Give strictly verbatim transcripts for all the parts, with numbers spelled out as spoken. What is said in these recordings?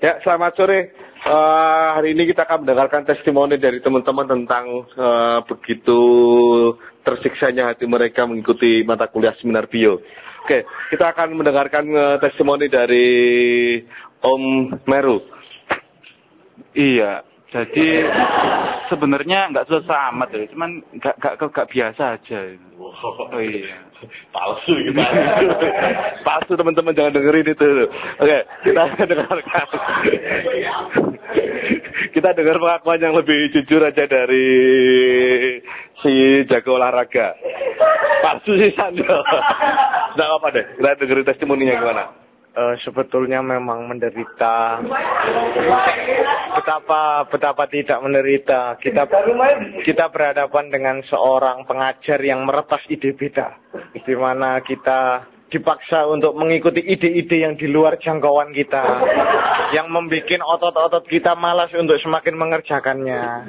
Ya, selamat sore. Uh, hari ini kita akan mendengarkan testimoni dari teman-teman tentang uh, begitu tersiksanya hati mereka mengikuti mata kuliah seminar bio. Oke, kita akan mendengarkan uh, testimoni dari Om Meru. Iya, jadi sebenarnya nggak susah amat ya, cuman nggak nggak nggak biasa aja. Oh iya, palsu gitu. Palsu teman-teman, jangan dengerin itu. Oke, kita dengarkan. Kita dengar pengakuan yang lebih jujur aja dari si jago olahraga. Palsu sih Sando. Nggak apa deh, kita dengerin testimoninya gimana. Uh, sebetulnya memang menderita. Betapa betapa tidak menderita. Kita kita berhadapan dengan seorang pengajar yang meretas ide beda, di mana kita dipaksa untuk mengikuti ide-ide yang di luar jangkauan kita, yang membuat otot-otot kita malas untuk semakin mengerjakannya.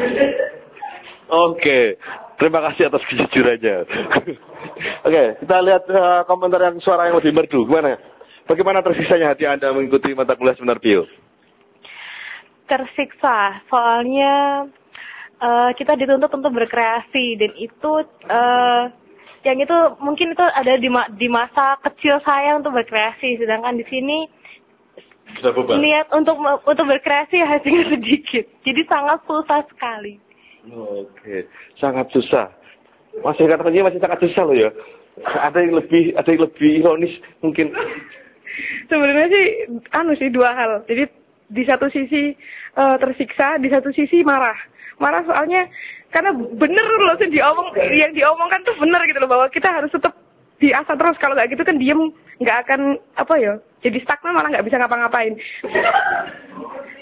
Oke, terima kasih atas kejujurannya. Oke, kita lihat uh, komentar yang suara yang lebih merdu. Gimana? Bagaimana tersiksanya hati Anda mengikuti mata kuliah seminar bio? Tersiksa, soalnya uh, kita dituntut untuk berkreasi, dan itu uh, yang itu mungkin itu ada di, ma- di masa kecil saya untuk berkreasi, sedangkan di sini niat untuk untuk berkreasi hasilnya sedikit, jadi sangat susah sekali. Oke, sangat susah. Masih katanya masih sangat susah loh ya. Ada yang lebih ada yang lebih ironis mungkin. Sebenarnya sih anu sih dua hal. Jadi di satu sisi uh, tersiksa, di satu sisi marah. Marah soalnya karena bener loh sih diomong, yang diomongkan tuh bener gitu loh, bahwa kita harus tetap diasah terus. Kalau nggak gitu kan diem, nggak akan apa ya, jadi stagnan, malah nggak bisa ngapa-ngapain.